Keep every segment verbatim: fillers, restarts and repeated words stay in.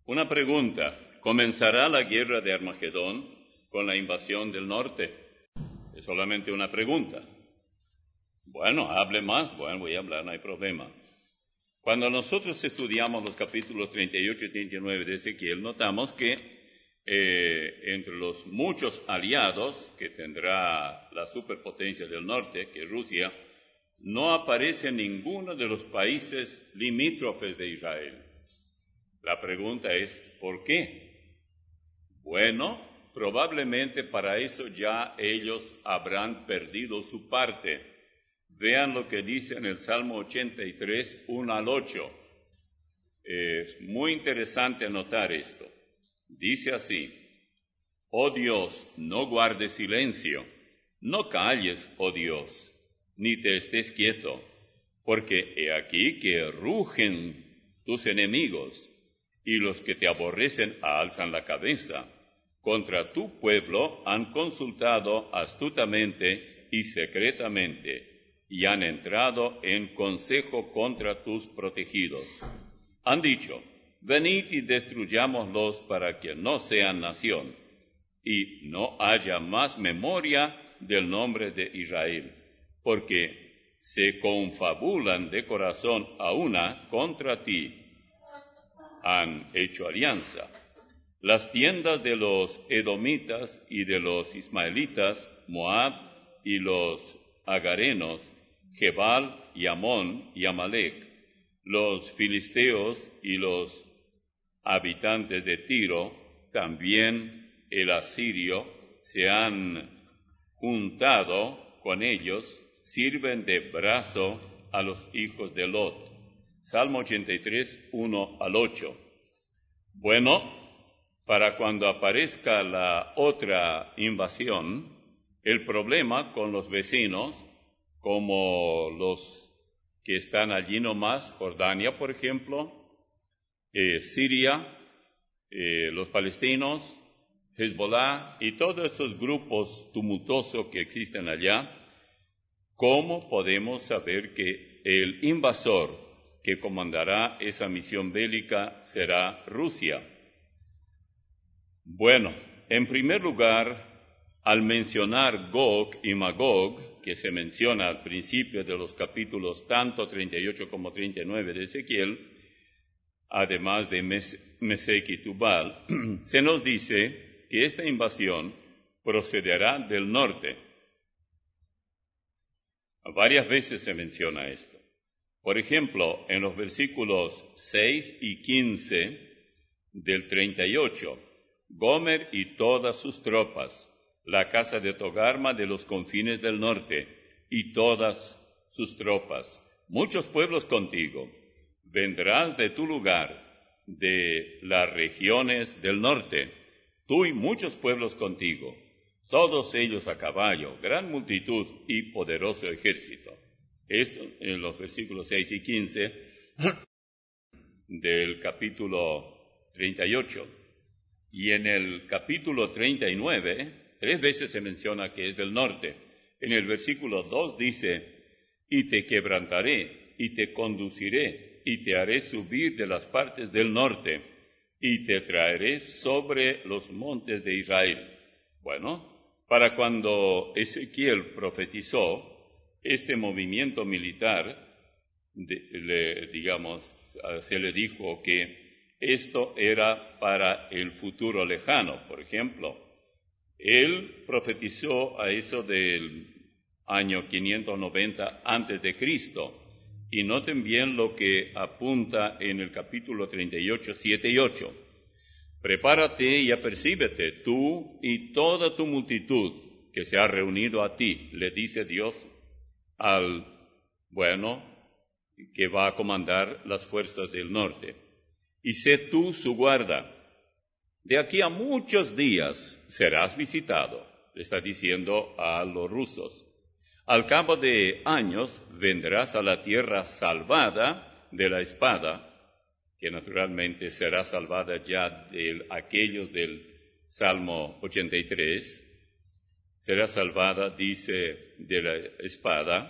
Una pregunta. ¿Comenzará la guerra de Armagedón con la invasión del norte? Es solamente una pregunta. Bueno, hable más. Bueno, voy a hablar, no hay problema. Cuando nosotros estudiamos los capítulos treinta y ocho y treinta y nueve de Ezequiel, notamos que eh, entre los muchos aliados que tendrá la superpotencia del norte, que es Rusia, no aparece ninguno de los países limítrofes de Israel. La pregunta es, ¿por qué? Bueno, probablemente para eso ya ellos habrán perdido su parte. Vean lo que dice en el Salmo ochenta y tres, uno al ocho. Es muy interesante notar esto. Dice así: Oh Dios, no guardes silencio, no calles, oh Dios, ni te estés quieto, porque he aquí que rugen tus enemigos, y los que te aborrecen alzan la cabeza. Contra tu pueblo han consultado astutamente y secretamente, y han entrado en consejo contra tus protegidos. Han dicho: venid y destruyámoslos para que no sean nación, y no haya más memoria del nombre de Israel, porque se confabulan de corazón a una contra ti. Han hecho alianza. Las tiendas de los edomitas y de los ismaelitas, Moab y los agarenos, Gebal y Amón y Amalec, los filisteos y los habitantes de Tiro, también el asirio, se han juntado con ellos, sirven de brazo a los hijos de Lot. Salmo ochenta y tres, uno al ocho. Bueno, para cuando aparezca la otra invasión, el problema con los vecinos, como los que están allí nomás, Jordania, por ejemplo, eh, Siria, eh, los palestinos, Hezbollah y todos esos grupos tumultuosos que existen allá, ¿cómo podemos saber que el invasor que comandará esa misión bélica será Rusia? Bueno, en primer lugar, al mencionar Gog y Magog, que se menciona al principio de los capítulos tanto treinta y ocho como treinta y nueve de Ezequiel, además de Mes- Mesec y Tubal, se nos dice que esta invasión procederá del norte. Varias veces se menciona esto. Por ejemplo, en los versículos seis y quince del treinta y ocho, Gomer y todas sus tropas, la casa de Togarma de los confines del norte y todas sus tropas, muchos pueblos contigo, vendrás de tu lugar, de las regiones del norte, tú y muchos pueblos contigo, todos ellos a caballo, gran multitud y poderoso ejército. Esto en los versículos seis y quince del capítulo treinta y ocho. Y en el capítulo treinta y nueve, tres veces se menciona que es del norte. En el versículo dos dice: y te quebrantaré, y te conduciré, y te haré subir de las partes del norte, y te traeré sobre los montes de Israel. Bueno, para cuando Ezequiel profetizó este movimiento militar, de, le, digamos, se le dijo que esto era para el futuro lejano. Por ejemplo, él profetizó a eso del año quinientos noventa antes de Cristo. Y noten bien lo que apunta en el capítulo treinta y ocho, siete y ocho. Prepárate y apercíbete, tú y toda tu multitud que se ha reunido a ti, le dice Dios al, bueno, que va a comandar las fuerzas del norte. Y sé tú su guarda. De aquí a muchos días serás visitado, le está diciendo a los rusos. Al cabo de años vendrás a la tierra salvada de la espada, que naturalmente será salvada ya de aquellos del Salmo ochenta y tres. Será salvada, dice, de la espada.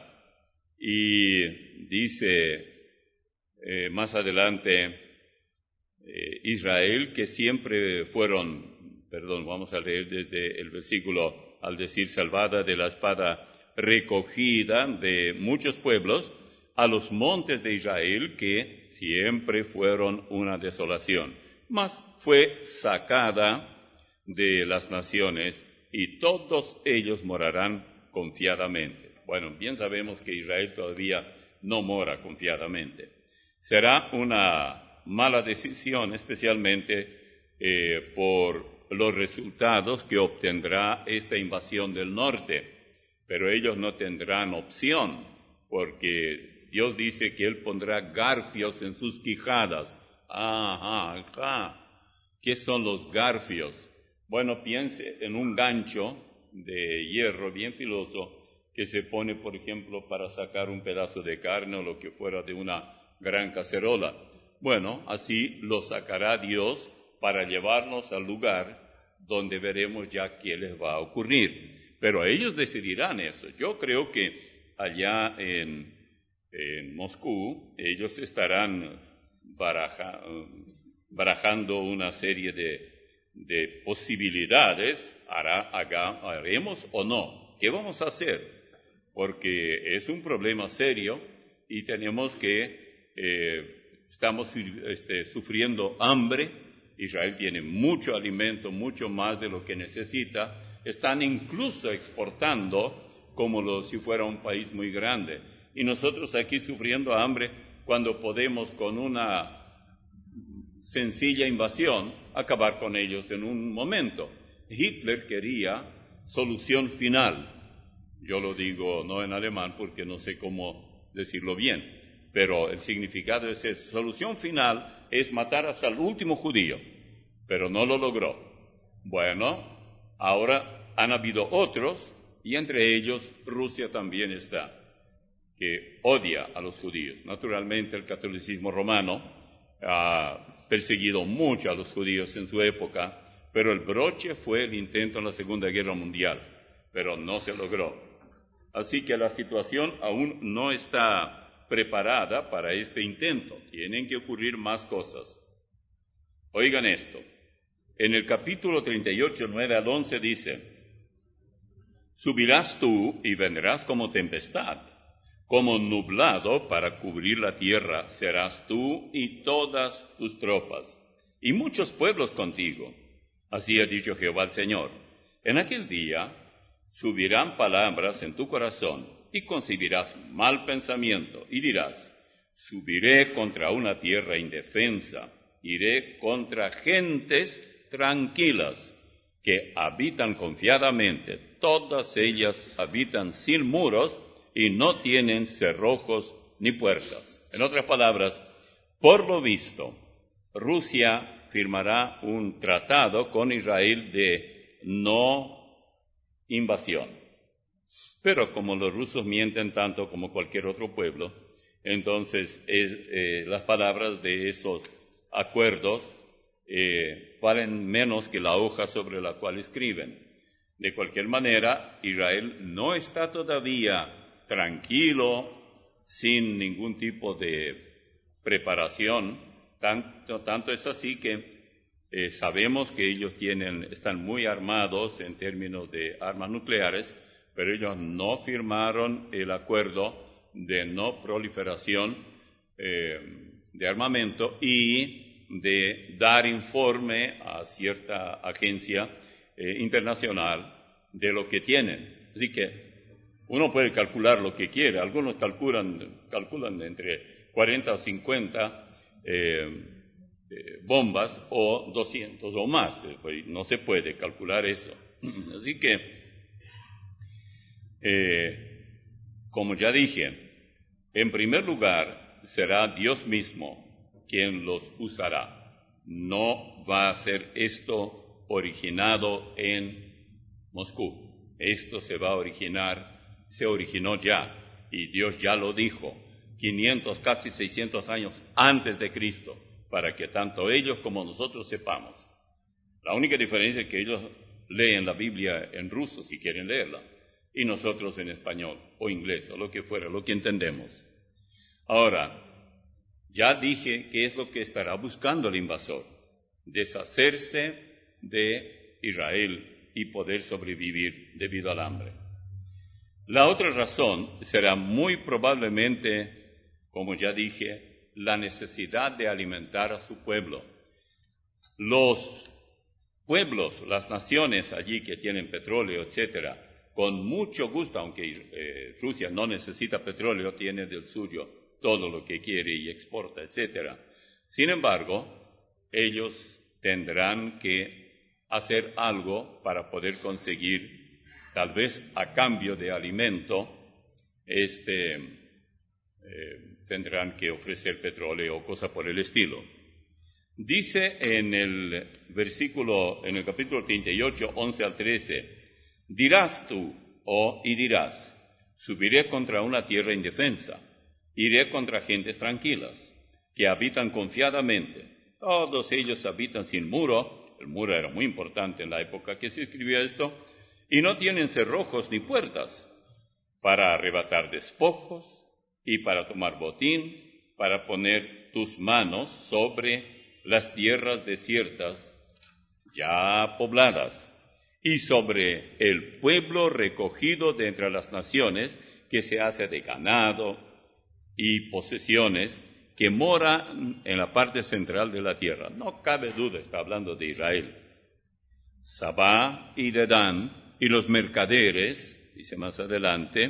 Y dice eh, más adelante, eh, Israel, que siempre fueron, perdón, vamos a leer desde el versículo, al decir salvada de la espada, recogida de muchos pueblos, a los montes de Israel, que siempre fueron una desolación, mas fue sacada de las naciones, y todos ellos morarán confiadamente. Bueno, bien sabemos que Israel todavía no mora confiadamente. Será una mala decisión, especialmente eh, por los resultados que obtendrá esta invasión del norte, pero ellos no tendrán opción, porque Dios dice que Él pondrá garfios en sus quijadas. Ajá, ajá. ¿Qué son los garfios? Bueno, piense en un gancho de hierro bien filoso que se pone, por ejemplo, para sacar un pedazo de carne o lo que fuera de una gran cacerola. Bueno, así lo sacará Dios para llevarnos al lugar donde veremos ya qué les va a ocurrir. Pero ellos decidirán eso. Yo creo que allá en, en Moscú ellos estarán baraja, barajando una serie de, de posibilidades. Hará, haga, haremos o no. ¿Qué vamos a hacer? Porque es un problema serio y tenemos que, eh, estamos este, sufriendo hambre. Israel tiene mucho alimento, mucho más de lo que necesita. Están incluso exportando como lo, si fuera un país muy grande. Y nosotros aquí sufriendo hambre cuando podemos con una sencilla invasión acabar con ellos en un momento. Hitler quería solución final. Yo lo digo no en alemán porque no sé cómo decirlo bien, pero el significado es esa. Solución final es matar hasta el último judío, pero no lo logró. Bueno, ahora han habido otros, y entre ellos Rusia también está, que odia a los judíos. Naturalmente el catolicismo romano ha perseguido mucho a los judíos en su época, pero el broche fue el intento en la Segunda Guerra Mundial, pero no se logró. Así que la situación aún no está preparada para este intento. Tienen que ocurrir más cosas. Oigan esto. En el capítulo treinta y ocho, nueve al once dice: subirás tú y vendrás como tempestad, como nublado para cubrir la tierra serás tú y todas tus tropas, y muchos pueblos contigo. Así ha dicho Jehová el Señor. En aquel día subirán palabras en tu corazón, y concebirás mal pensamiento, y dirás: subiré contra una tierra indefensa, iré contra gentes tranquilas, que habitan confiadamente, todas ellas habitan sin muros, y no tienen cerrojos ni puertas. En otras palabras, por lo visto, Rusia firmará un tratado con Israel de no invasión. Pero como los rusos mienten tanto como cualquier otro pueblo, entonces es, eh, las palabras de esos acuerdos eh, valen menos que la hoja sobre la cual escriben. De cualquier manera, Israel no está todavía tranquilo, sin ningún tipo de preparación. Tanto, tanto es así que Eh, sabemos que ellos tienen, están muy armados en términos de armas nucleares, pero ellos no firmaron el acuerdo de no proliferación eh, de armamento y de dar informe a cierta agencia eh, internacional de lo que tienen. Así que uno puede calcular lo que quiera. Algunos calculan, calculan entre cuarenta o cincuenta eh, Eh, bombas o doscientos o más. No se puede calcular eso. Así que, eh, como ya dije, en primer lugar será Dios mismo quien los usará. No va a ser esto originado en Moscú. Esto se va a originar, se originó ya, y Dios ya lo dijo, quinientos, casi seiscientos años antes de Cristo, para que tanto ellos como nosotros sepamos. La única diferencia es que ellos leen la Biblia en ruso, si quieren leerla, y nosotros en español, o inglés, o lo que fuera, lo que entendemos. Ahora, ya dije qué es lo que estará buscando el invasor. deshacerse de Israel y poder sobrevivir debido al hambre. La otra razón será muy probablemente, como ya dije, la necesidad de alimentar a su pueblo. Los pueblos, las naciones allí que tienen petróleo, etcétera, con mucho gusto, aunque eh, Rusia no necesita petróleo, tiene del suyo todo lo que quiere y exporta, etcétera. Sin embargo, ellos tendrán que hacer algo para poder conseguir, tal vez a cambio de alimento, este, eh, tendrán que ofrecer petróleo o cosa por el estilo. Dice en el versículo, en el capítulo treinta y ocho, once al trece, dirás tú, oh, y dirás, subiré contra una tierra indefensa, iré contra gentes tranquilas, que habitan confiadamente. Todos ellos habitan sin muro, el muro era muy importante en la época que se escribió esto, y no tienen cerrojos ni puertas, para arrebatar despojos y para tomar botín, para poner tus manos sobre las tierras desiertas ya pobladas, y sobre el pueblo recogido de entre las naciones, que se hace de ganado y posesiones, que mora en la parte central de la tierra. No cabe duda, está hablando de Israel. Sabá y Dedán, y los mercaderes, dice más adelante,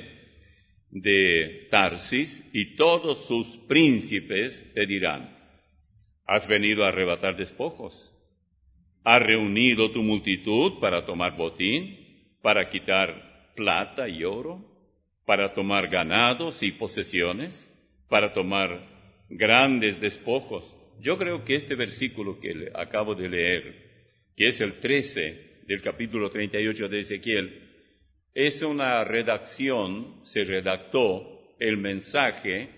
de Tarsis, y todos sus príncipes te dirán, ¿has venido a arrebatar despojos? ¿Has reunido tu multitud para tomar botín, para quitar plata y oro, para tomar ganados y posesiones, para tomar grandes despojos? Yo creo que este versículo que le acabo de leer, que es el trece del capítulo treinta y ocho de Ezequiel, es una redacción, se redactó el mensaje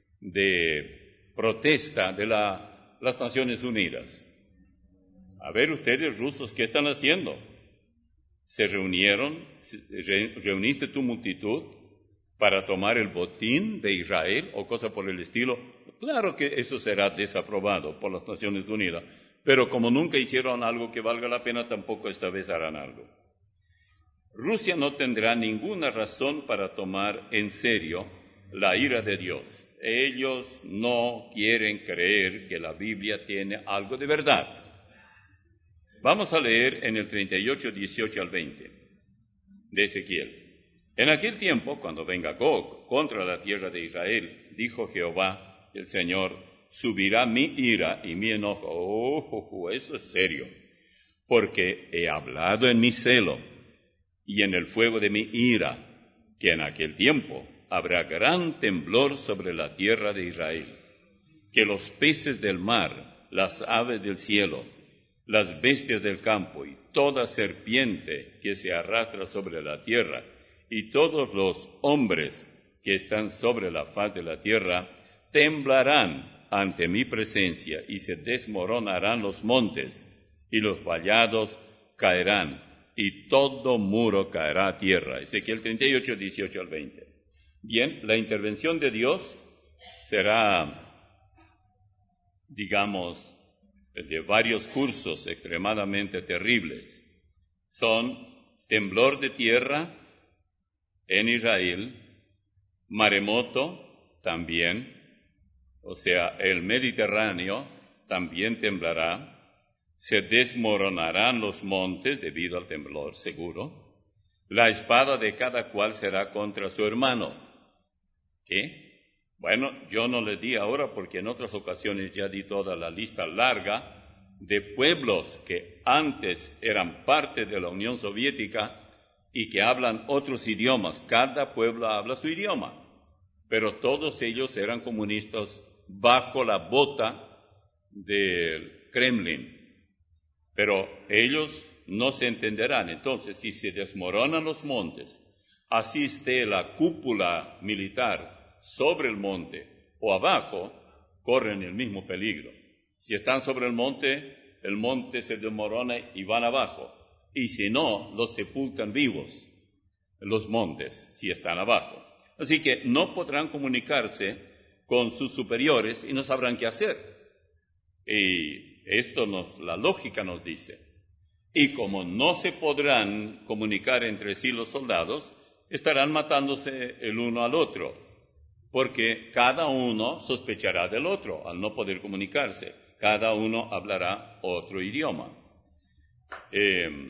de protesta de la, las Naciones Unidas. A ver ustedes, rusos, ¿qué están haciendo? ¿Se reunieron? Re, ¿Reuniste tu multitud para tomar el botín de Israel o cosa por el estilo? Claro que eso será desaprobado por las Naciones Unidas, pero como nunca hicieron algo que valga la pena, tampoco esta vez harán algo. Rusia no tendrá ninguna razón para tomar en serio la ira de Dios. Ellos no quieren creer que la Biblia tiene algo de verdad. Vamos a leer en el treinta y ocho, dieciocho al veinte de Ezequiel. En aquel tiempo, cuando venga Gog contra la tierra de Israel, dijo Jehová, el Señor, subirá mi ira y mi enojo. Oh, oh, oh, eso es serio, porque he hablado en mi celo y en el fuego de mi ira, que en aquel tiempo habrá gran temblor sobre la tierra de Israel, que los peces del mar, las aves del cielo, las bestias del campo y toda serpiente que se arrastra sobre la tierra y todos los hombres que están sobre la faz de la tierra temblarán ante mi presencia y se desmoronarán los montes y los vallados caerán y todo muro caerá a tierra. Ezequiel treinta y ocho, dieciocho al veinte. Bien, la intervención de Dios será, digamos, de varios cursos extremadamente terribles. Son temblor de tierra en Israel, maremoto también, o sea, el Mediterráneo también temblará, se desmoronarán los montes debido al temblor, seguro. La espada de cada cual será contra su hermano. ¿Qué? Bueno, yo no le di ahora porque en otras ocasiones ya di toda la lista larga de pueblos que antes eran parte de la Unión Soviética y que hablan otros idiomas. Cada pueblo habla su idioma, pero todos ellos eran comunistas bajo la bota del Kremlin. Pero ellos no se entenderán. Entonces, si se desmoronan los montes, así esté la cúpula militar sobre el monte o abajo, corren el mismo peligro. Si están sobre el monte, el monte se desmorona y van abajo. Y si no, los sepultan vivos los montes, si están abajo. Así que no podrán comunicarse con sus superiores y no sabrán qué hacer. Y esto nos, la lógica nos dice. Y como no se podrán comunicar entre sí los soldados, estarán matándose el uno al otro, porque cada uno sospechará del otro al no poder comunicarse. Cada uno hablará otro idioma. Eh,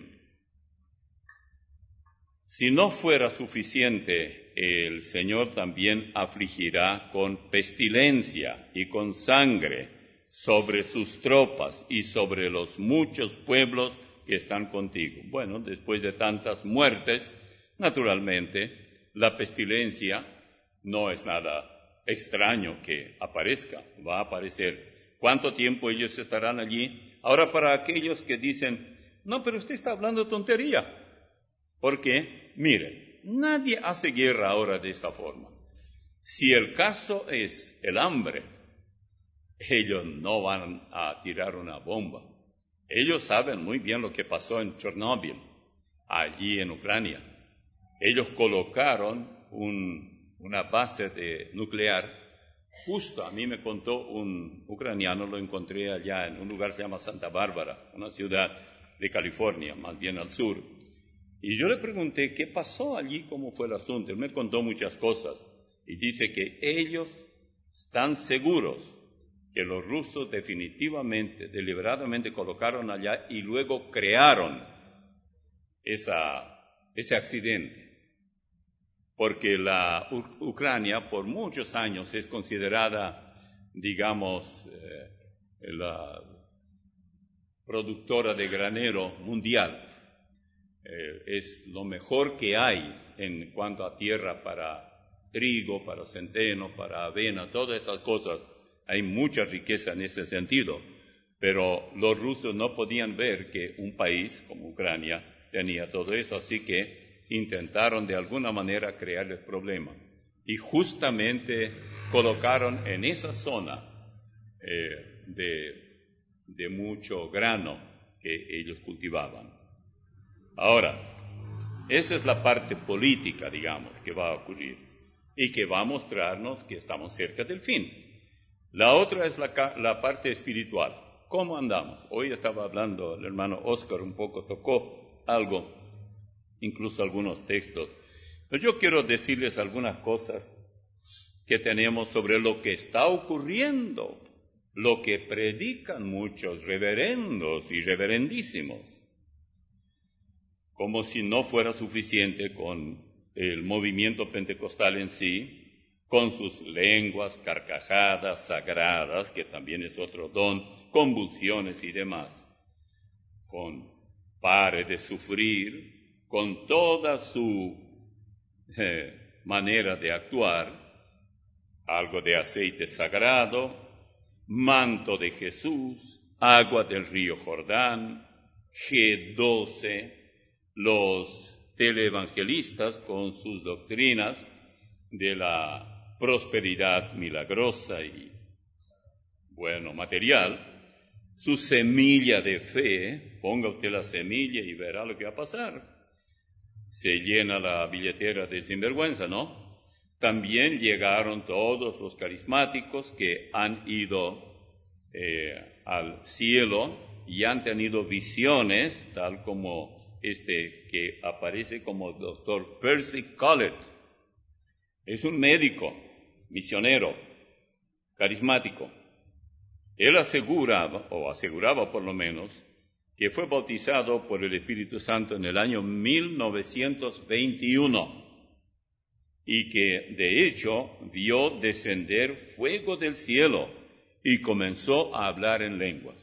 si no fuera suficiente, el Señor también afligirá con pestilencia y con sangre sobre sus tropas y sobre los muchos pueblos que están contigo. Bueno, después de tantas muertes, naturalmente, la pestilencia no es nada extraño que aparezca, va a aparecer. ¿Cuánto tiempo ellos estarán allí? Ahora, para aquellos que dicen, no, pero usted está hablando tontería. Porque, mire, nadie hace guerra ahora de esta forma. Si el caso es el hambre, ellos no van a tirar una bomba. Ellos saben muy bien lo que pasó en Chernóbil, allí en Ucrania. Ellos colocaron un, una base de nuclear. Justo a mí me contó un ucraniano, lo encontré allá en un lugar que se llama Santa Bárbara, una ciudad de California, más bien al sur. Y yo le pregunté qué pasó allí, cómo fue el asunto. Él me contó muchas cosas y dice que ellos están seguros que los rusos definitivamente, deliberadamente colocaron allá y luego crearon esa, ese accidente. Porque la U- Ucrania por muchos años es considerada, digamos, eh, la productora de granero mundial. Eh, es lo mejor que hay en cuanto a tierra para trigo, para centeno, para avena, todas esas cosas. Hay mucha riqueza en ese sentido, pero los rusos no podían ver que un país como Ucrania tenía todo eso, así que intentaron de alguna manera crear el problema. Y justamente colocaron en esa zona eh, de, de mucho grano que ellos cultivaban. Ahora, esa es la parte política, digamos, que va a ocurrir y que va a mostrarnos que estamos cerca del fin. La otra es la, la parte espiritual. ¿Cómo andamos? Hoy estaba hablando el hermano Oscar, un poco tocó algo, incluso algunos textos. Pero yo quiero decirles algunas cosas que tenemos sobre lo que está ocurriendo, lo que predican muchos reverendos y reverendísimos. Como si no fuera suficiente con el movimiento pentecostal en sí, con sus lenguas, carcajadas sagradas, que también es otro don, convulsiones y demás, con pare de sufrir, con toda su eh, manera de actuar, algo de aceite sagrado, manto de Jesús, agua del río Jordán, G doce, los teleevangelistas con sus doctrinas de la prosperidad milagrosa y, bueno, material, su semilla de fe, ponga usted la semilla y verá lo que va a pasar. Se llena la billetera de sinvergüenza, ¿no? También llegaron todos los carismáticos que han ido eh, al cielo y han tenido visiones, tal como este que aparece como doctor Percy Collett. Es un médico, misionero, carismático. Él aseguraba, o aseguraba por lo menos, que fue bautizado por el Espíritu Santo en el año mil novecientos veintiuno y que, de hecho, vio descender fuego del cielo y comenzó a hablar en lenguas.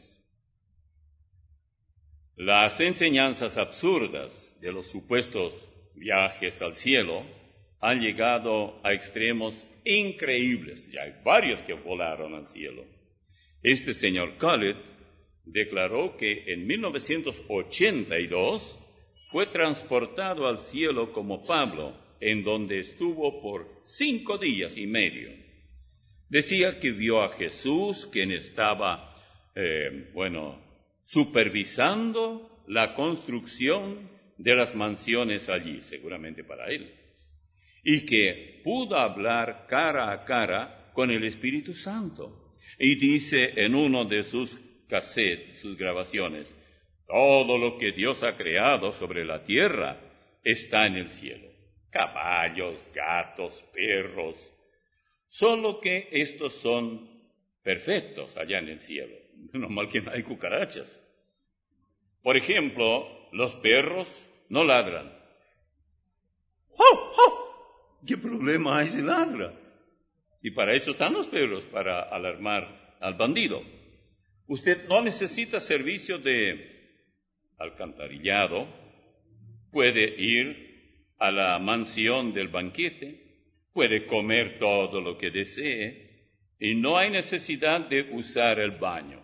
Las enseñanzas absurdas de los supuestos viajes al cielo han llegado a extremos increíbles. Ya hay varios que volaron al cielo. Este señor Collett declaró que en mil novecientos ochenta y dos fue transportado al cielo como Pablo, en donde estuvo por cinco días y medio. Decía que vio a Jesús, quien estaba, eh, bueno, supervisando la construcción de las mansiones allí, seguramente para él, y que pudo hablar cara a cara con el Espíritu Santo. Y dice en uno de sus cassettes, sus grabaciones. Todo lo que Dios ha creado sobre la tierra está en el cielo. Caballos, gatos, perros. Solo que estos son perfectos allá en el cielo. Menos mal que no hay cucarachas. Por ejemplo, los perros no ladran. ¡Oh, oh! ¿Qué problema hay si ladra? Y para eso están los perros, para alarmar al bandido. Usted no necesita servicio de alcantarillado. Puede ir a la mansión del banquete. Puede comer todo lo que desee. Y no hay necesidad de usar el baño.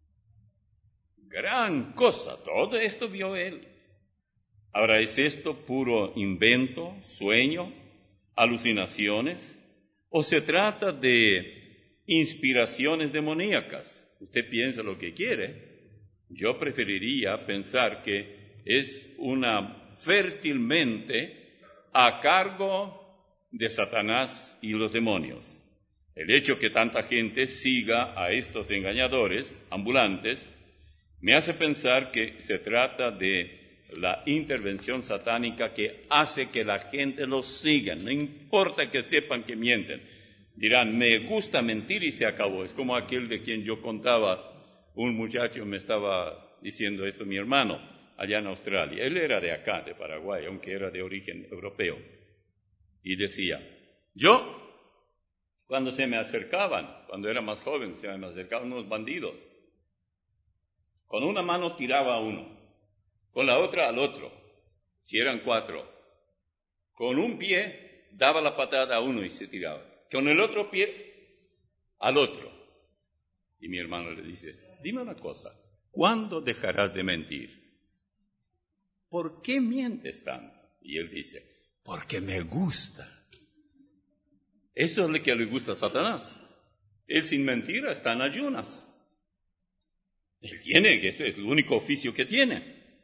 Gran cosa, todo esto vio él. Ahora, ¿es esto puro invento, sueño, alucinaciones? ¿O se trata de inspiraciones demoníacas? Usted piensa lo que quiere. Yo preferiría pensar que es una fértil mente a cargo de Satanás y los demonios. El hecho que tanta gente siga a estos engañadores ambulantes me hace pensar que se trata de la intervención satánica que hace que la gente los siga. No importa que sepan que mienten. Dirán, me gusta mentir y se acabó. Es como aquel de quien yo contaba. Un muchacho me estaba diciendo esto, mi hermano, allá en Australia. Él era de acá, de Paraguay, aunque era de origen europeo. Y decía, yo, cuando se me acercaban, cuando era más joven, se me acercaban unos bandidos. Con una mano tiraba a uno, con la otra al otro, si eran cuatro. Con un pie daba la patada a uno y se tiraba. Con el otro pie al otro. Y mi hermano le dice, dime una cosa, ¿cuándo dejarás de mentir? ¿Por qué mientes tanto? Y él dice, porque me gusta. Eso es lo que le gusta a Satanás. Él sin mentira está en ayunas. Él tiene, que eso es el único oficio que tiene.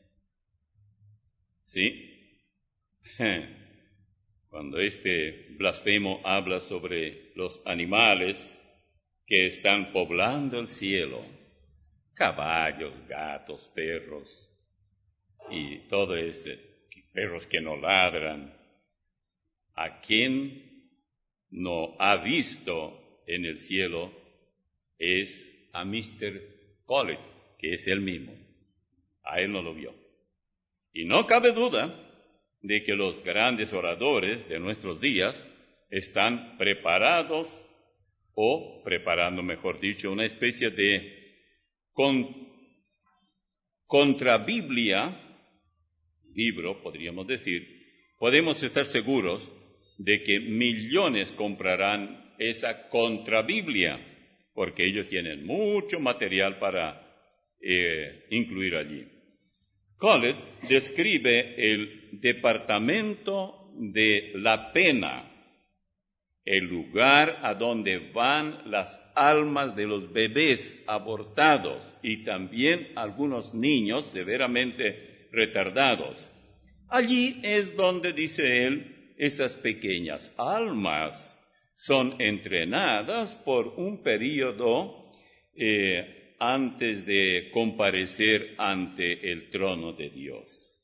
¿Sí? Cuando este blasfemo habla sobre los animales que están poblando el cielo, caballos, gatos, perros, y todo ese, perros que no ladran, ¿a quién no ha visto en el cielo? Es a mister Collett, que es él mismo. A él no lo vio. Y no cabe duda de que los grandes oradores de nuestros días están preparados, o preparando, mejor dicho, una especie de con, contrabiblia, libro, podríamos decir. Podemos estar seguros de que millones comprarán esa contrabiblia, porque ellos tienen mucho material para eh, incluir allí. Collett describe el departamento de la pena, el lugar a donde van las almas de los bebés abortados y también algunos niños severamente retardados. Allí es donde, dice él, esas pequeñas almas son entrenadas por un periodo eh, antes de comparecer ante el trono de Dios.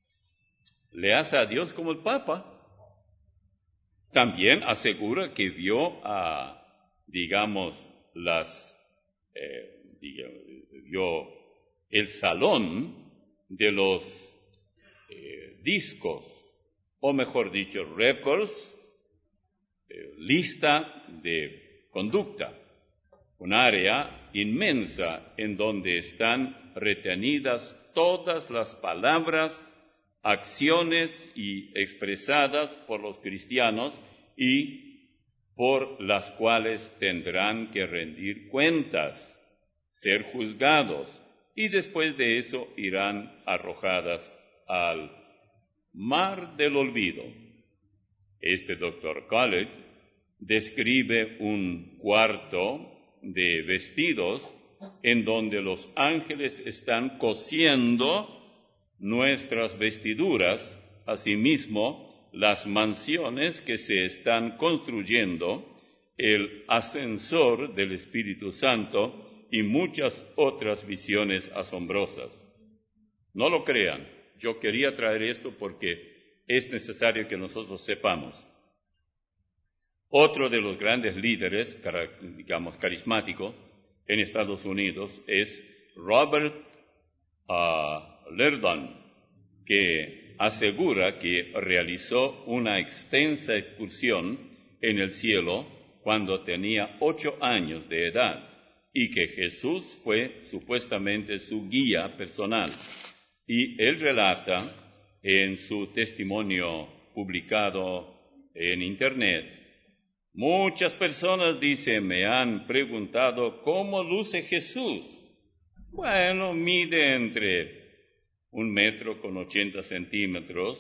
Le hace a Dios como el Papa. También asegura que vio a, digamos, las, eh, digamos, vio el salón de los eh, discos, o mejor dicho, records, eh, lista de conducta, un área inmensa en donde están retenidas todas las palabras, acciones y expresadas por los cristianos y por las cuales tendrán que rendir cuentas, ser juzgados, y después de eso irán arrojadas al mar del olvido. Este doctor Collett describe un cuarto de vestidos en donde los ángeles están cosiendo nuestras vestiduras, asimismo las mansiones que se están construyendo, el ascensor del Espíritu Santo y muchas otras visiones asombrosas. No lo crean, yo quería traer esto porque es necesario que nosotros sepamos. Otro de los grandes líderes, digamos, carismáticos en Estados Unidos es Robert uh, Liardon, que asegura que realizó una extensa excursión en el cielo cuando tenía ocho años de edad y que Jesús fue supuestamente su guía personal. Y él relata en su testimonio publicado en Internet, muchas personas, dice, me han preguntado cómo luce Jesús. Bueno, mide entre un metro con ochenta centímetros,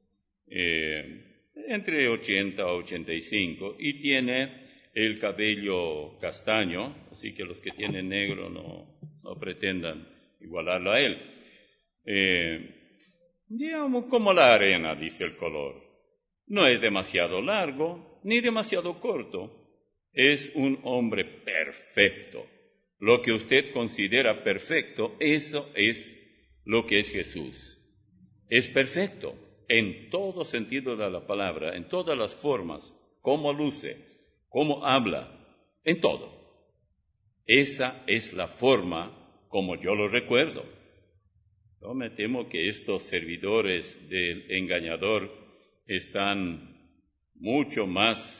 eh, entre ochenta a ochenta y cinco, y tiene el cabello castaño, así que los que tienen negro no, no pretendan igualarlo a él. Eh, digamos como la arena, dice el color. No es demasiado largo ni demasiado corto. Es un hombre perfecto. Lo que usted considera perfecto, eso es lo que es Jesús. Es perfecto en todo sentido de la palabra, en todas las formas, cómo luce, cómo habla, en todo. Esa es la forma como yo lo recuerdo. Yo me temo que estos servidores del engañador están mucho más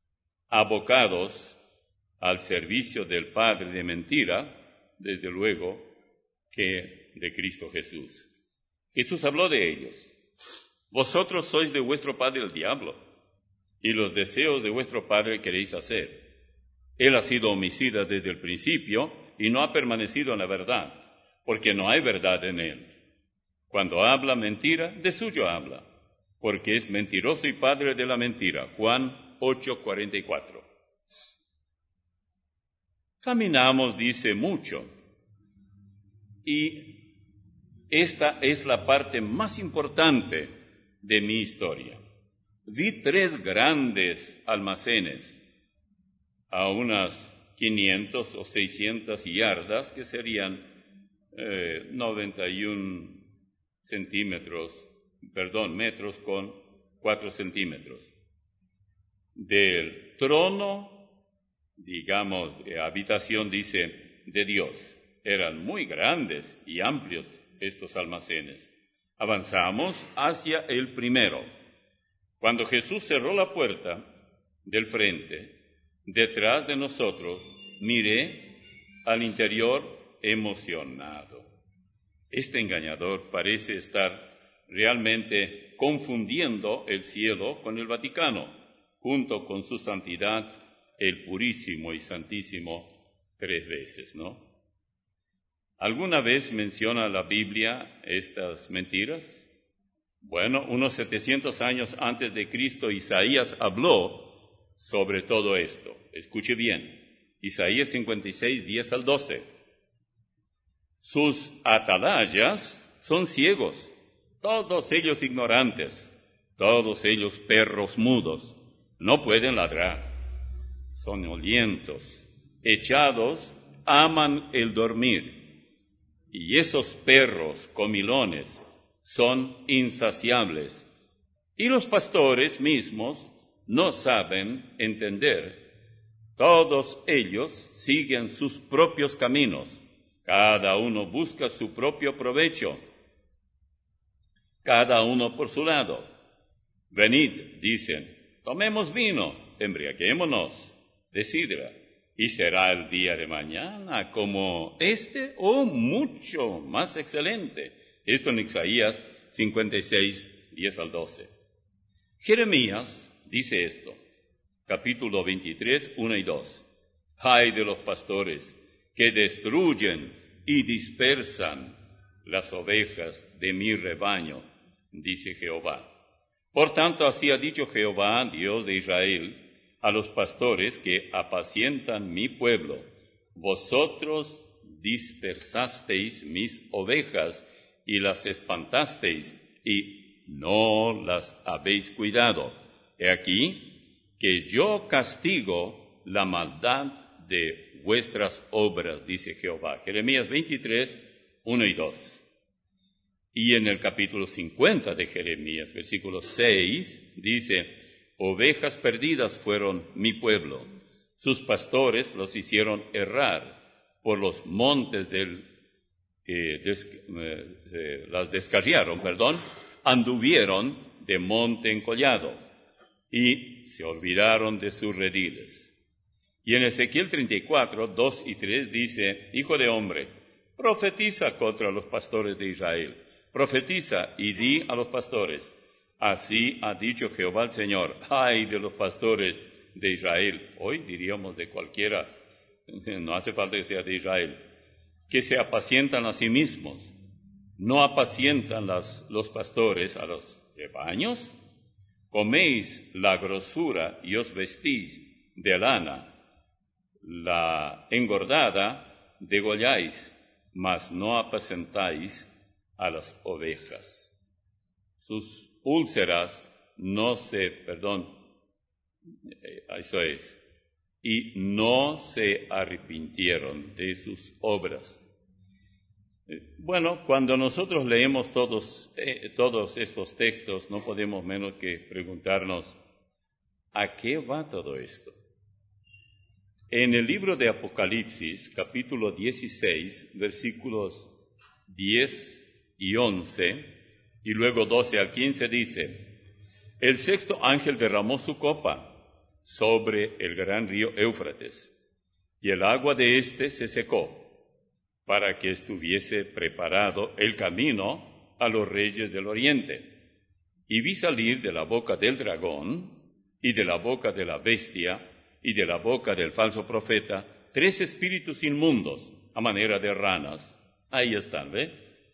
abocados al servicio del padre de mentira, desde luego, que de Cristo Jesús. Jesús habló de ellos. Vosotros sois de vuestro padre el diablo, y los deseos de vuestro padre queréis hacer. Él ha sido homicida desde el principio y no ha permanecido en la verdad, porque no hay verdad en él. Cuando habla mentira, de suyo habla, porque es mentiroso y padre de la mentira. Juan ocho, cuarenta y cuatro. Caminamos, dice, mucho, y esta es la parte más importante de mi historia. Vi tres grandes almacenes a unas quinientas o seiscientas yardas, que serían eh, noventa y un centímetros, perdón, metros con cuatro centímetros. Del trono, digamos, de habitación, dice, de Dios. Eran muy grandes y amplios estos almacenes. Avanzamos hacia el primero. Cuando Jesús cerró la puerta del frente, detrás de nosotros, miré al interior emocionado. Este engañador parece estar realmente confundiendo el cielo con el Vaticano, junto con su santidad, el Purísimo y Santísimo, tres veces, ¿no? ¿Alguna vez menciona la Biblia estas mentiras? Bueno, unos setecientos años antes de Cristo, Isaías habló sobre todo esto. Escuche bien, Isaías cincuenta y seis, diez al doce. Sus atalayas son ciegos, todos ellos ignorantes, todos ellos perros mudos, no pueden ladrar, soñolientos, echados, aman el dormir. Y esos perros comilones son insaciables. Y los pastores mismos no saben entender. Todos ellos siguen sus propios caminos. Cada uno busca su propio provecho. Cada uno por su lado. Venid, dicen, tomemos vino, embriaguémonos de sidra. ¿Y será el día de mañana como este o mucho más excelente? Esto en Isaías cincuenta y seis, diez al doce. Jeremías dice esto, capítulo veintitrés, uno y dos. Ay de los pastores que destruyen y dispersan las ovejas de mi rebaño, dice Jehová. Por tanto, así ha dicho Jehová, Dios de Israel, a los pastores que apacientan mi pueblo: vosotros dispersasteis mis ovejas y las espantasteis, y no las habéis cuidado. He aquí que yo castigo la maldad de vuestras obras, dice Jehová. Jeremías veintitrés, uno y dos. Y en el capítulo cincuenta de Jeremías, versículo seis, dice, ovejas perdidas fueron mi pueblo, sus pastores los hicieron errar por los montes del, eh, des, eh, eh, las descarriaron, perdón, anduvieron de monte en collado y se olvidaron de sus rediles. Y en Ezequiel treinta y cuatro, dos y tres dice, hijo de hombre, profetiza contra los pastores de Israel, profetiza y di a los pastores, así ha dicho Jehová el Señor, ay de los pastores de Israel, hoy diríamos de cualquiera, no hace falta que sea de Israel, que se apacientan a sí mismos, no apacientan las, los pastores a los rebaños, coméis la grosura y os vestís de lana, la engordada degolláis, mas no apacentáis a las ovejas. Sus úlceras no se, perdón, eso es, y no se arrepintieron de sus obras. Bueno, cuando nosotros leemos todos, eh, todos estos textos, no podemos menos que preguntarnos, ¿a qué va todo esto? En el libro de Apocalipsis, capítulo dieciséis, versículos diez y once, y luego doce al quince, dice, el sexto ángel derramó su copa sobre el gran río Éufrates, y el agua de éste se secó, para que estuviese preparado el camino a los reyes del oriente. Y vi salir de la boca del dragón, y de la boca de la bestia, y de la boca del falso profeta, tres espíritus inmundos, a manera de ranas. Ahí están, ¿ve?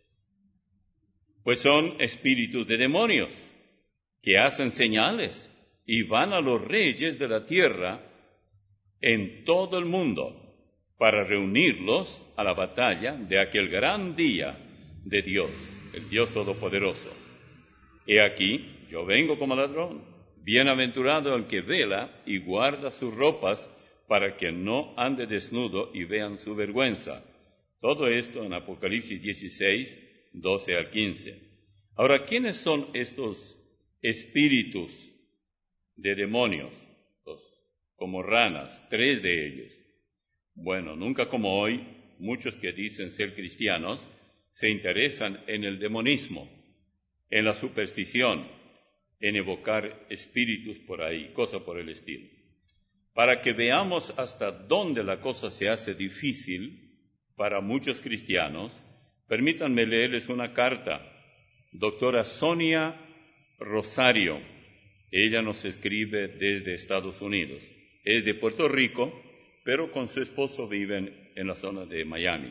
Pues son espíritus de demonios, que hacen señales, y van a los reyes de la tierra en todo el mundo, para reunirlos a la batalla de aquel gran día de Dios, el Dios Todopoderoso. He aquí, yo vengo como ladrón. Bienaventurado el que vela y guarda sus ropas para que no ande desnudo y vean su vergüenza. Todo esto en Apocalipsis dieciséis, doce al quince. Ahora, ¿quiénes son estos espíritus de demonios? Los, como ranas, tres de ellos. Bueno, nunca como hoy, muchos que dicen ser cristianos se interesan en el demonismo, en la superstición, en evocar espíritus por ahí, cosa por el estilo. Para que veamos hasta dónde la cosa se hace difícil para muchos cristianos, permítanme leerles una carta. Doctora Sonia Rosario, ella nos escribe desde Estados Unidos. Es de Puerto Rico, pero con su esposo viven en la zona de Miami.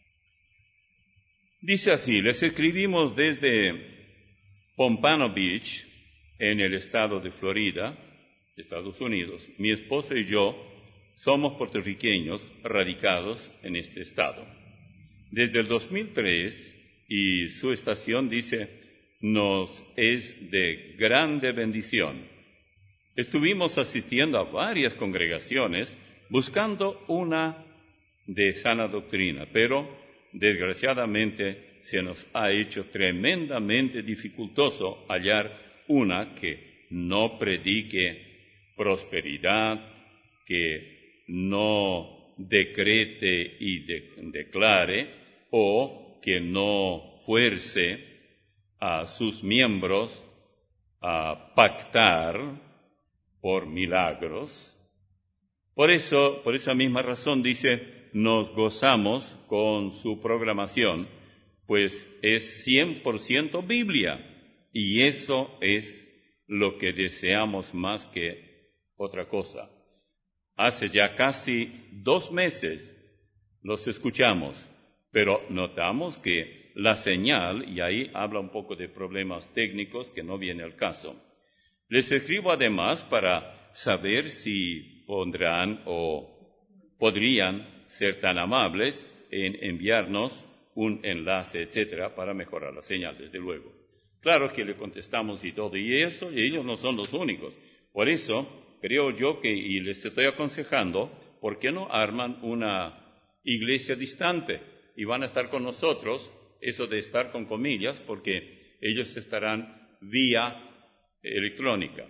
Dice así, les escribimos desde Pompano Beach, en el estado de Florida, Estados Unidos. Mi esposa y yo somos puertorriqueños radicados en este estado. Desde el dos mil tres, y su estación, dice, nos es de grande bendición. Estuvimos asistiendo a varias congregaciones buscando una de sana doctrina, pero desgraciadamente se nos ha hecho tremendamente dificultoso hallar una que no predique prosperidad, que no decrete y de, declare, o que no fuerce a sus miembros a pactar por milagros. Por eso, por esa misma razón, dice, nos gozamos con su programación, pues es cien por ciento Biblia. Y eso es lo que deseamos más que otra cosa. Hace ya casi dos meses los escuchamos, pero notamos que la señal, y ahí habla un poco de problemas técnicos que no viene al caso. Les escribo además para saber si pondrán o podrían ser tan amables en enviarnos un enlace, etcétera, para mejorar la señal, desde luego. Claro que le contestamos y todo, y eso, y ellos no son los únicos. Por eso, creo yo que, y les estoy aconsejando, ¿por qué no arman una iglesia distante? Y van a estar con nosotros, eso de estar con comillas, porque ellos estarán vía electrónica.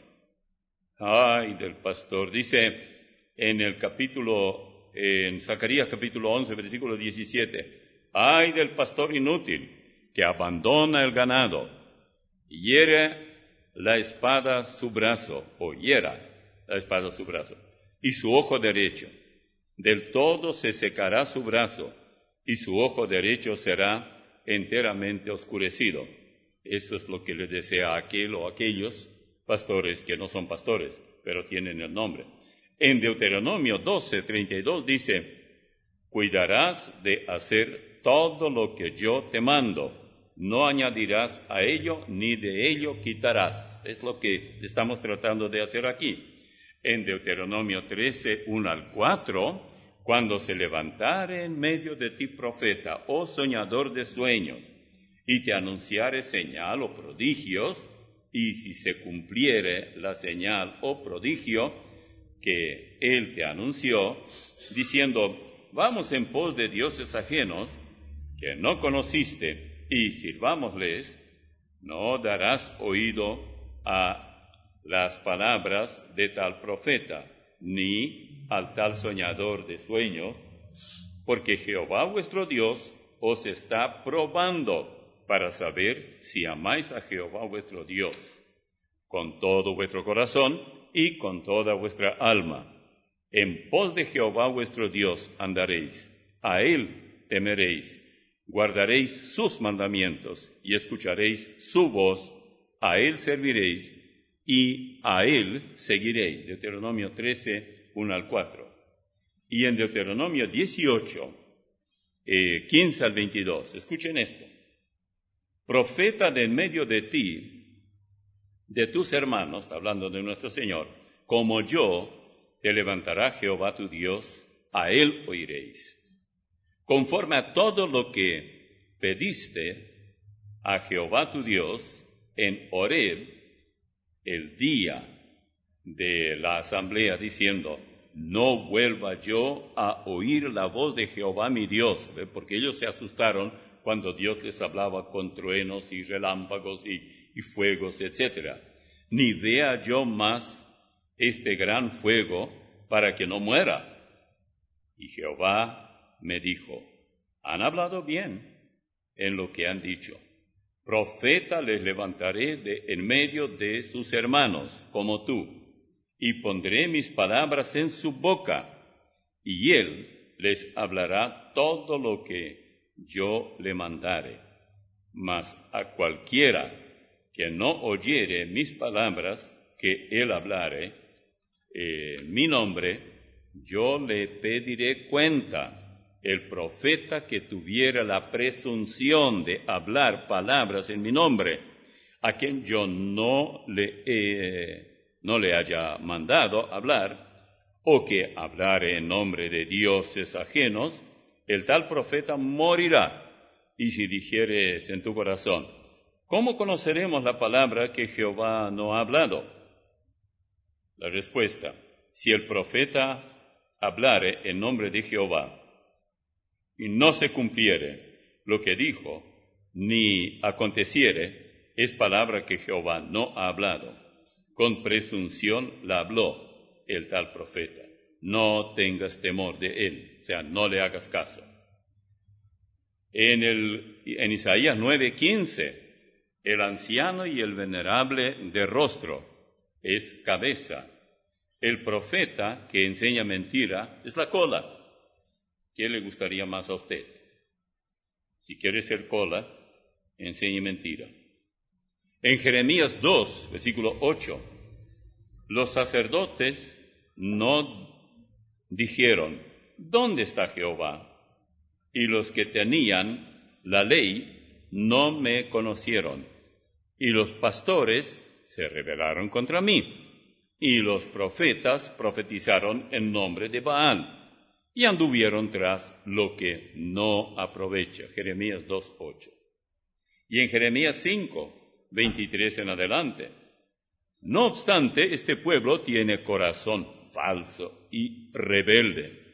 Ay, del pastor. Dice en el capítulo, en Zacarías capítulo once, versículo diecisiete, ay del pastor inútil que abandona el ganado, hiere la espada su brazo, o hiera la espada su brazo, y su ojo derecho. Del todo se secará su brazo, y su ojo derecho será enteramente oscurecido. Eso es lo que le desea a aquel o aquellos pastores que no son pastores, pero tienen el nombre. En Deuteronomio doce, treinta y dos dice, cuidarás de hacer todo lo que yo te mando, no añadirás a ello ni de ello quitarás. Es lo que estamos tratando de hacer aquí. En Deuteronomio trece, uno al cuatro, cuando se levantare en medio de ti profeta, oh soñador de sueños, y te anunciare señal o prodigios, y si se cumpliere la señal o prodigio que él te anunció, diciendo, vamos en pos de dioses ajenos que no conociste, y sirvámosles, no darás oído a las palabras de tal profeta, ni al tal soñador de sueños, porque Jehová vuestro Dios os está probando para saber si amáis a Jehová vuestro Dios, con todo vuestro corazón y con toda vuestra alma. En pos de Jehová vuestro Dios andaréis, a él temeréis, guardaréis sus mandamientos y escucharéis su voz, a él serviréis y a él seguiréis. Deuteronomio trece, uno al cuatro. Y en Deuteronomio dieciocho, eh, quince al veintidós, escuchen esto. Profeta de en medio de ti, de tus hermanos, está hablando de nuestro Señor, como yo, te levantará Jehová tu Dios, a él oiréis. Conforme a todo lo que pediste a Jehová tu Dios en Horeb, el día de la asamblea, diciendo, no vuelva yo a oír la voz de Jehová mi Dios, ¿ve? Porque ellos se asustaron cuando Dios les hablaba con truenos y relámpagos y, y fuegos, etcétera. Ni vea yo más este gran fuego para que no muera. Y Jehová me dijo, han hablado bien en lo que han dicho. Profeta les levantaré de en medio de sus hermanos, como tú, y pondré mis palabras en su boca, y él les hablará todo lo que yo le mandare. Mas a cualquiera que no oyere mis palabras que él hablare, eh, mi nombre, yo le pediré cuenta. El profeta que tuviera la presunción de hablar palabras en mi nombre, a quien yo no le, eh, no le haya mandado hablar, o que hablare en nombre de dioses ajenos, el tal profeta morirá. Y si dijeres en tu corazón, ¿cómo conoceremos la palabra que Jehová no ha hablado? La respuesta, si el profeta hablare en nombre de Jehová, y no se cumpliere lo que dijo, ni aconteciere, es palabra que Jehová no ha hablado. Con presunción la habló el tal profeta. No tengas temor de él, o sea, no le hagas caso. En, el, en Isaías nueve, quince, el anciano y el venerable de rostro es cabeza. El profeta que enseña mentira es la cola. ¿Qué le gustaría más a usted? Si quiere ser cola, enseñe mentira. En Jeremías dos, versículo ocho, los sacerdotes no dijeron, ¿dónde está Jehová? Y los que tenían la ley no me conocieron. Y los pastores se rebelaron contra mí. Y los profetas profetizaron en nombre de Baal. Y anduvieron tras lo que no aprovecha. Jeremías dos, ocho. Y en Jeremías cinco, veintitrés en adelante. No obstante, este pueblo tiene corazón falso y rebelde.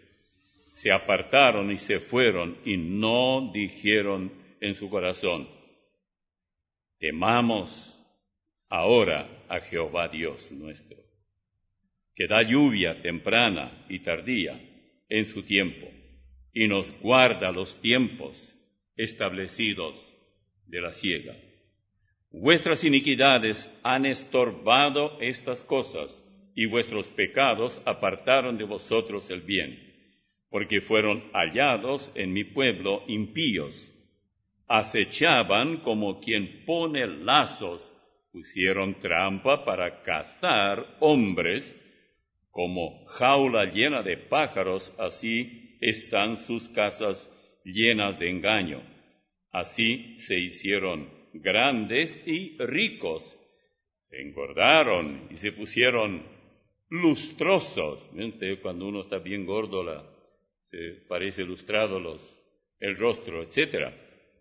se apartaron y se fueron y no dijeron en su corazón: temamos ahora a Jehová Dios nuestro, que da lluvia temprana y tardía en su tiempo, y nos guarda los tiempos establecidos de la siega. Vuestras iniquidades han estorbado estas cosas, y vuestros pecados apartaron de vosotros el bien, porque fueron hallados en mi pueblo impíos. Acechaban como quien pone lazos, pusieron trampa para cazar hombres, como jaula llena de pájaros, así están sus casas llenas de engaño. Así se hicieron grandes y ricos, se engordaron y se pusieron lustrosos. Cuando uno está bien gordo, la, se parece lustrado los, el rostro, etcétera.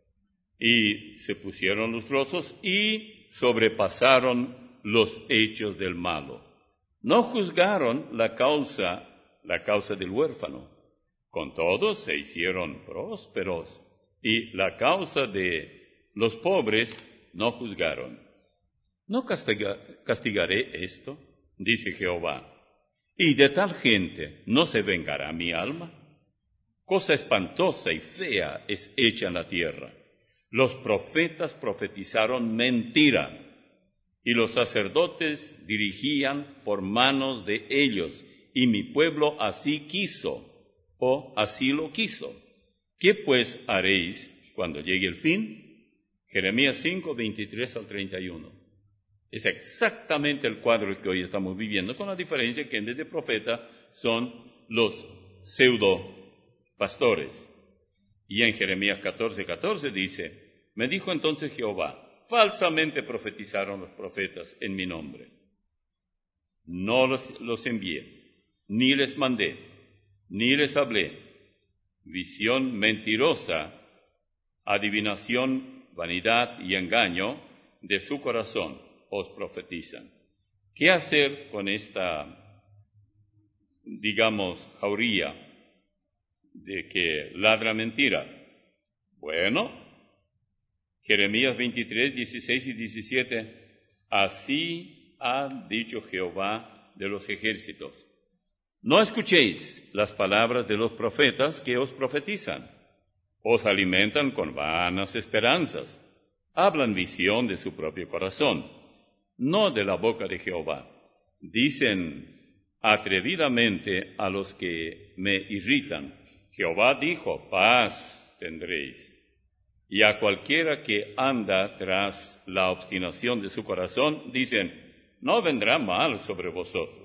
Y se pusieron lustrosos y sobrepasaron los hechos del malo. No juzgaron la causa, la causa del huérfano. Con todo se hicieron prósperos, y la causa de los pobres no juzgaron. ¿No castiga, castigaré esto?, dice Jehová, y de tal gente no se vengará mi alma. Cosa espantosa y fea es hecha en la tierra. Los profetas profetizaron mentira, y los sacerdotes dirigían por manos de ellos, y mi pueblo así quiso, o así lo quiso. ¿Qué pues haréis cuando llegue el fin? Jeremías cinco, veintitrés al treinta y uno. Es exactamente el cuadro que hoy estamos viviendo, con la diferencia que en vez de profeta son los pseudo pastores. Y en Jeremías catorce, catorce dice: me dijo entonces Jehová, falsamente profetizaron los profetas en mi nombre. No los, los envié, ni les mandé, ni les hablé. Visión mentirosa, adivinación, vanidad y engaño de su corazón os profetizan. ¿Qué hacer con esta, digamos, jauría de que ladra mentira? Bueno, Jeremías veintitrés, dieciséis y diecisiete, así ha dicho Jehová de los ejércitos: no escuchéis las palabras de los profetas que os profetizan. Os alimentan con vanas esperanzas. Hablan visión de su propio corazón, no de la boca de Jehová. Dicen atrevidamente a los que me irritan: Jehová dijo, paz tendréis. Y a cualquiera que anda tras la obstinación de su corazón, dicen: no vendrá mal sobre vosotros.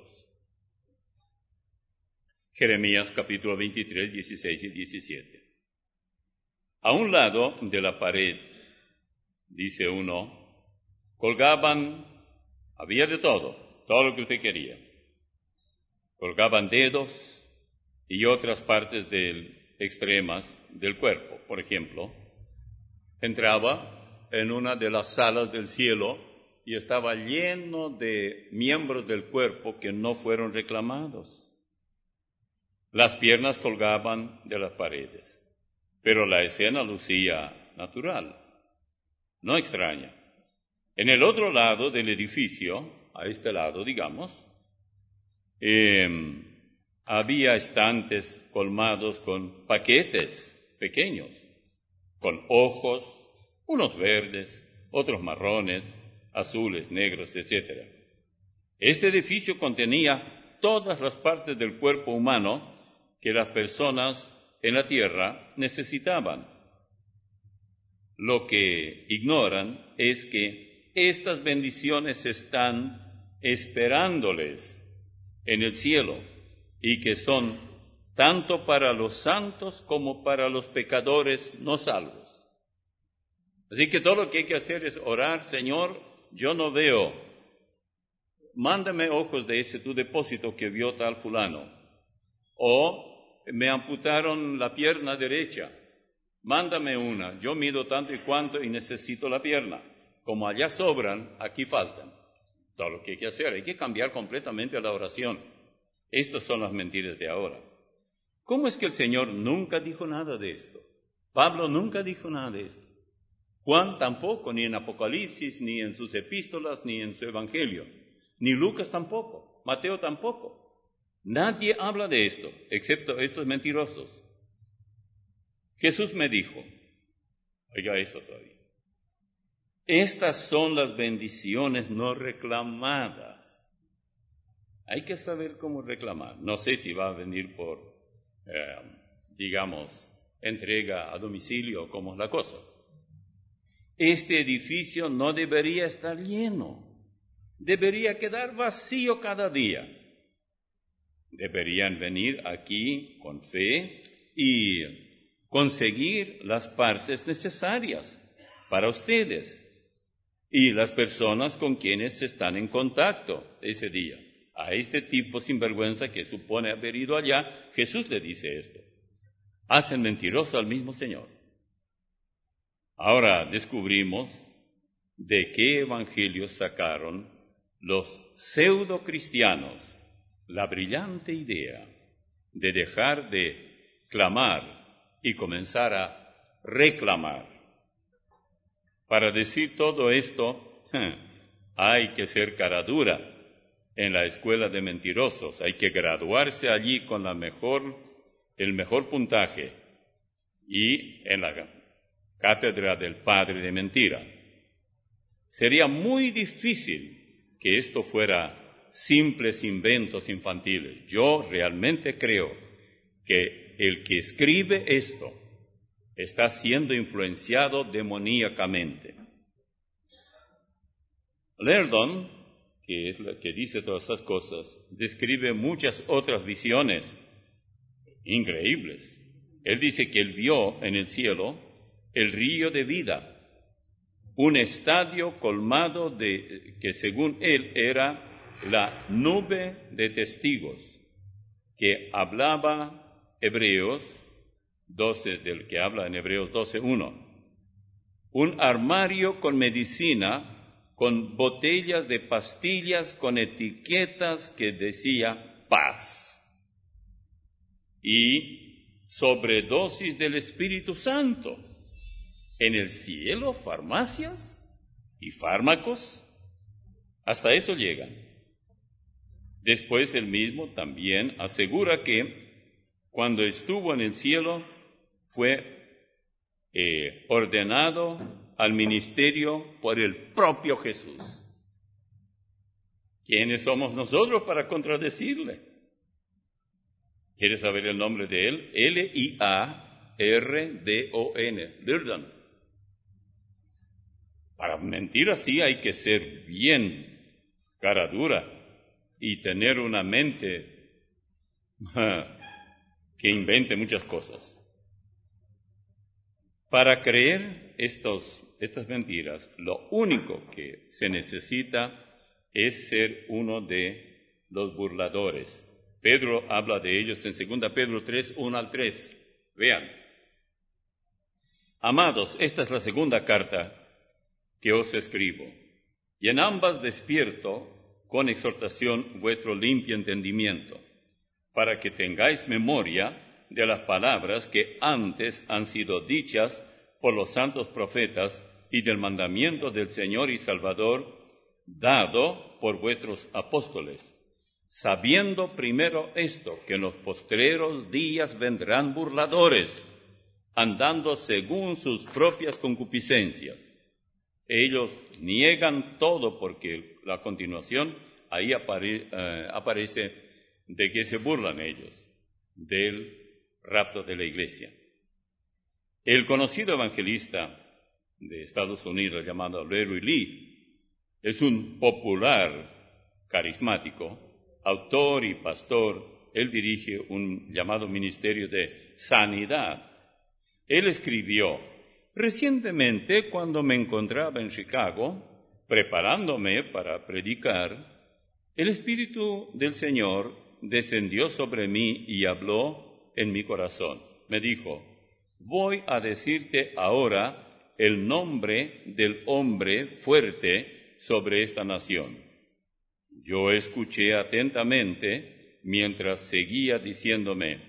Jeremías capítulo veintitrés, dieciséis y diecisiete. A un lado de la pared, dice uno, colgaban, había de todo, todo lo que usted quería. Colgaban dedos y otras partes del, extremas del cuerpo. Por ejemplo, entraba en una de las salas del cielo y estaba lleno de miembros del cuerpo que no fueron reclamados. Las piernas colgaban de las paredes, pero la escena lucía natural, no extraña. En el otro lado del edificio, a este lado, digamos, eh, había estantes colmados con paquetes pequeños, con ojos, unos verdes, otros marrones, azules, negros, etcétera. Este edificio contenía todas las partes del cuerpo humano que las personas en la tierra necesitaban. Lo que ignoran es que estas bendiciones están esperándoles en el cielo y que son tanto para los santos como para los pecadores no salvos. Así que todo lo que hay que hacer es orar: Señor, yo no veo, mándame ojos de ese tu depósito que vio tal fulano. O me amputaron la pierna derecha, mándame una, yo mido tanto y cuanto y necesito la pierna. Como allá sobran, aquí faltan. Todo lo que hay que hacer, hay que cambiar completamente la oración. Estas son las mentiras de ahora. ¿Cómo es que el Señor nunca dijo nada de esto? Pablo nunca dijo nada de esto. Juan tampoco, ni en Apocalipsis, ni en sus epístolas, ni en su Evangelio. Ni Lucas tampoco, Mateo tampoco. Nadie habla de esto, excepto estos mentirosos. Jesús me dijo, oiga esto todavía, estas son las bendiciones no reclamadas. Hay que saber cómo reclamar. No sé si va a venir por, eh, digamos, entrega a domicilio o cómo es la cosa. Este edificio no debería estar lleno. Debería quedar vacío cada día. Deberían venir aquí con fe y conseguir las partes necesarias para ustedes y las personas con quienes están en contacto ese día. A este tipo sinvergüenza que supone haber ido allá, Jesús le dice esto. Hacen mentiroso al mismo Señor. Ahora descubrimos de qué evangelio sacaron los pseudo cristianos la brillante idea de dejar de clamar y comenzar a reclamar. Para decir todo esto, hay que ser cara dura en la escuela de mentirosos, hay que graduarse allí con la mejor, el mejor puntaje y en la cátedra del padre de mentira. Sería muy difícil que esto fuera simples inventos infantiles. Yo realmente creo que el que escribe esto está siendo influenciado demoníacamente. Lerdon, que es la que dice todas esas cosas, describe muchas otras visiones increíbles. Él dice que él vio en el cielo el río de vida, un estadio colmado de que según él era la nube de testigos que hablaba Hebreos doce, del que habla en Hebreos doce uno. Un armario con medicina, con botellas de pastillas, con etiquetas que decía paz. Y sobredosis del Espíritu Santo. En el cielo, farmacias y fármacos, hasta eso llegan. Después él mismo también asegura que cuando estuvo en el cielo fue eh, ordenado al ministerio por el propio Jesús. ¿Quiénes somos nosotros para contradecirle? ¿Quieres saber el nombre de él? L I A R D O N, Lerdon. Para mentir así hay que ser bien cara dura y tener una mente que invente muchas cosas. Para creer estos, estas mentiras, lo único que se necesita es ser uno de los burladores. Pedro habla de ellos en segunda Pedro tres, uno al tres. Vean. Amados, esta es la segunda carta que os escribo, y en ambas despierto con exhortación vuestro limpio entendimiento, para que tengáis memoria de las palabras que antes han sido dichas por los santos profetas y del mandamiento del Señor y Salvador dado por vuestros apóstoles, sabiendo primero esto, que en los postreros días vendrán burladores, andando según sus propias concupiscencias. Ellos niegan todo porque la continuación ahí apare, eh, aparece de que se burlan ellos del rapto de la iglesia. El conocido evangelista de Estados Unidos llamado Leroy Lee es un popular carismático, autor y pastor. Él dirige un llamado ministerio de sanidad. Él escribió: recientemente, cuando me encontraba en Chicago, preparándome para predicar, el Espíritu del Señor descendió sobre mí y habló en mi corazón. Me dijo: voy a decirte ahora el nombre del hombre fuerte sobre esta nación. Yo escuché atentamente mientras seguía diciéndome: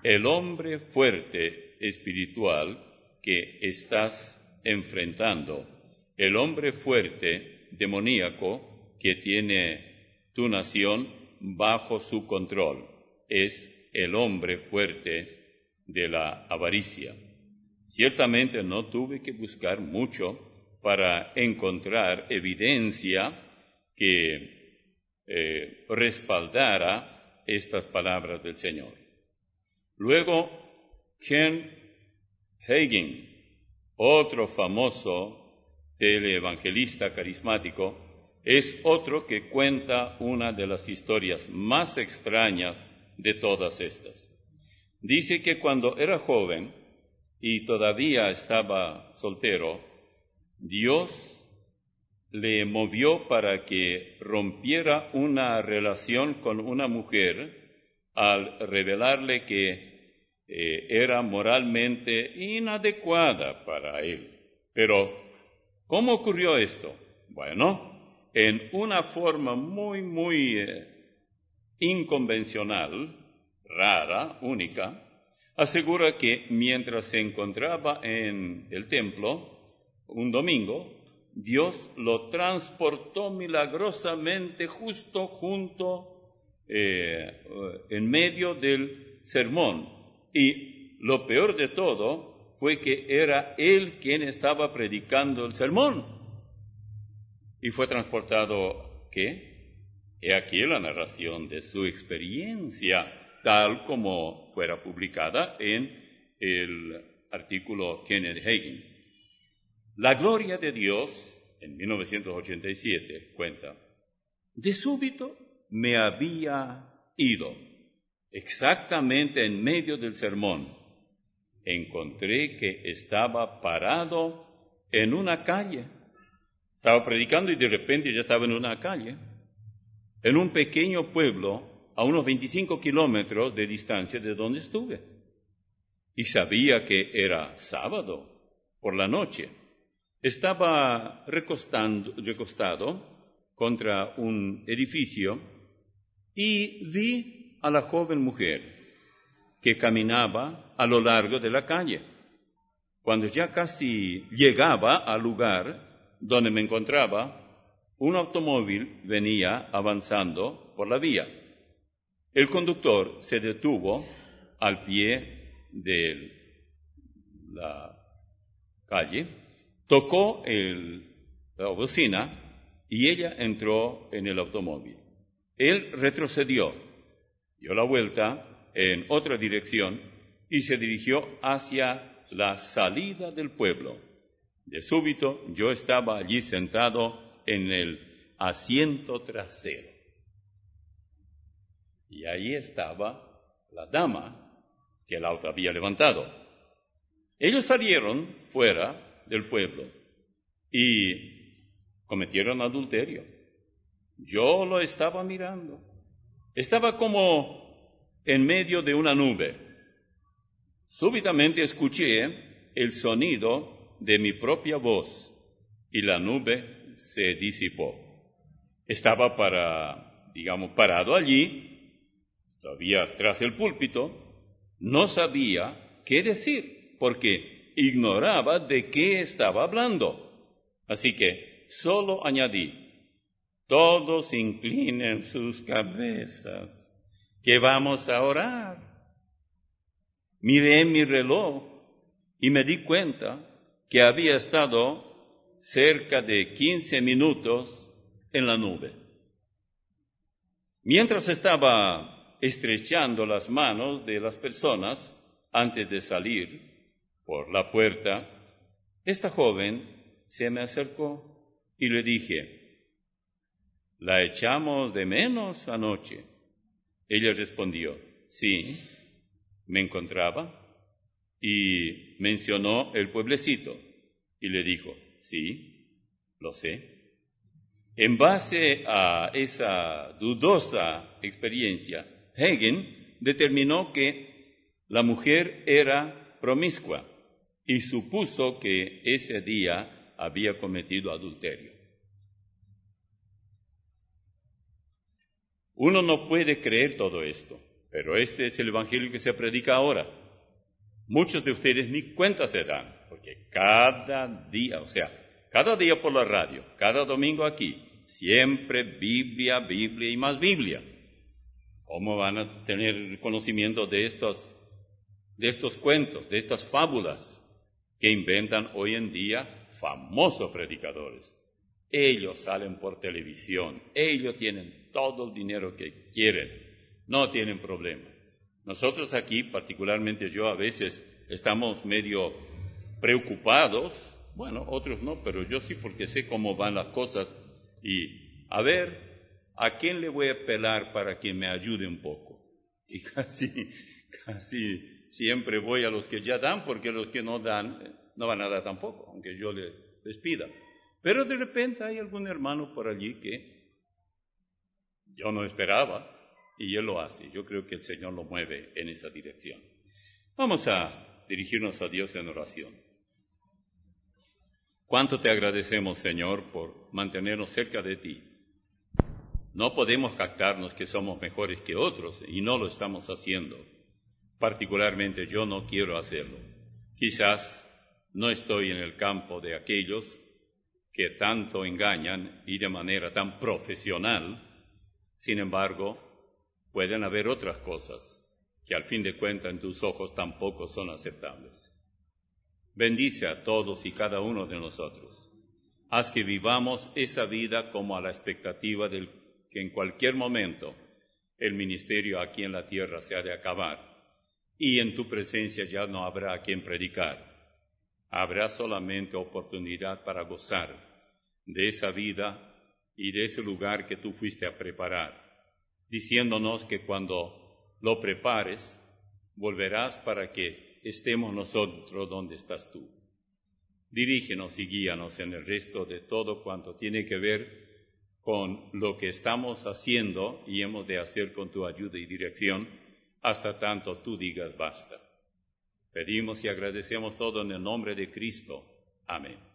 el hombre fuerte espiritual que estás enfrentando, el hombre fuerte demoníaco que tiene tu nación bajo su control, es el hombre fuerte de la avaricia. Ciertamente no tuve que buscar mucho para encontrar evidencia que eh, respaldara estas palabras del Señor. Luego, Kenneth Hagin, otro famoso teleevangelista carismático, es otro que cuenta una de las historias más extrañas de todas estas. Dice que cuando era joven y todavía estaba soltero, Dios le movió para que rompiera una relación con una mujer al revelarle que eh, era moralmente inadecuada para él. Pero, ¿cómo ocurrió esto? Bueno, en una forma muy, muy eh, inconvencional, rara, única, asegura que mientras se encontraba en el templo un domingo, Dios lo transportó milagrosamente justo junto, eh, en medio del sermón. Y lo peor de todo fue que era él quien estaba predicando el sermón. Y fue transportado, ¿qué? He aquí la narración de su experiencia, tal como fuera publicada en el artículo Kenneth Hagin. La gloria de Dios, en mil novecientos ochenta y siete, cuenta, de súbito me había ido, exactamente en medio del sermón. Encontré que estaba parado en una calle. Estaba predicando y de repente ya estaba en una calle, en un pequeño pueblo a unos veinticinco kilómetros de distancia de donde estuve. Y sabía que era sábado por la noche. Estaba recostando, recostado contra un edificio y vi a la joven mujer que caminaba a lo largo de la calle. Cuando ya casi llegaba al lugar donde me encontraba, un automóvil venía avanzando por la vía. El conductor se detuvo al pie de la calle, tocó el, la bocina y ella entró en el automóvil. Él retrocedió, dio la vuelta en otra dirección y se dirigió hacia la salida del pueblo. De súbito yo estaba allí sentado en el asiento trasero. Y ahí estaba la dama que el auto había levantado. Ellos salieron fuera del pueblo y cometieron adulterio. Yo lo estaba mirando. Estaba como en medio de una nube. Súbitamente escuché el sonido de mi propia voz y la nube se disipó. Estaba para, digamos, parado allí, todavía tras el púlpito, no sabía qué decir, porque ignoraba de qué estaba hablando. Así que solo añadí, todos inclinen sus cabezas, que vamos a orar. Miré mi reloj y me di cuenta que había estado cerca de quince minutos en la nube. Mientras estaba estrechando las manos de las personas antes de salir por la puerta, esta joven se me acercó y le dije, ¿la echamos de menos anoche? Ella respondió, sí, me encontraba, y mencionó el pueblecito, y le dijo, sí, lo sé. En base a esa dudosa experiencia, Hagin determinó que la mujer era promiscua y supuso que ese día había cometido adulterio. Uno no puede creer todo esto, Pero este es el evangelio que se predica ahora. Muchos de ustedes ni cuenta se dan, porque cada día, o sea, cada día por la radio, cada domingo aquí, siempre Biblia, Biblia y más Biblia. ¿Cómo van a tener conocimiento de estos, de estos cuentos, de estas fábulas que inventan hoy en día famosos predicadores? Ellos salen por televisión, ellos tienen todo el dinero que quieren, no tienen problema. Nosotros aquí, particularmente yo, a veces estamos medio preocupados, bueno, otros no, pero yo sí porque sé cómo van las cosas y a ver, ¿a quién le voy a apelar para que me ayude un poco? Y casi, casi siempre voy a los que ya dan, porque los que no dan no van a dar tampoco, aunque yo les, les pida. Pero de repente hay algún hermano por allí que yo no esperaba y él lo hace. Yo creo que el Señor lo mueve en esa dirección. Vamos a dirigirnos a Dios en oración. ¿Cuánto te agradecemos, Señor, por mantenernos cerca de ti? No podemos jactarnos que somos mejores que otros y no lo estamos haciendo. Particularmente yo no quiero hacerlo. Quizás no estoy en el campo de aquellos que tanto engañan y de manera tan profesional. Sin embargo, pueden haber otras cosas que al fin de cuentas en tus ojos tampoco son aceptables. Bendice a todos y cada uno de nosotros. Haz que vivamos esa vida como a la expectativa del que en cualquier momento el ministerio aquí en la tierra se ha de acabar y en tu presencia ya no habrá a quien predicar. Habrá solamente oportunidad para gozar de esa vida y de ese lugar que tú fuiste a preparar, diciéndonos que cuando lo prepares, volverás para que estemos nosotros donde estás tú. Dirígenos y guíanos en el resto de todo cuanto tiene que ver con lo que estamos haciendo y hemos de hacer con tu ayuda y dirección, hasta tanto tú digas basta. Pedimos y agradecemos todo en el nombre de Cristo. Amén.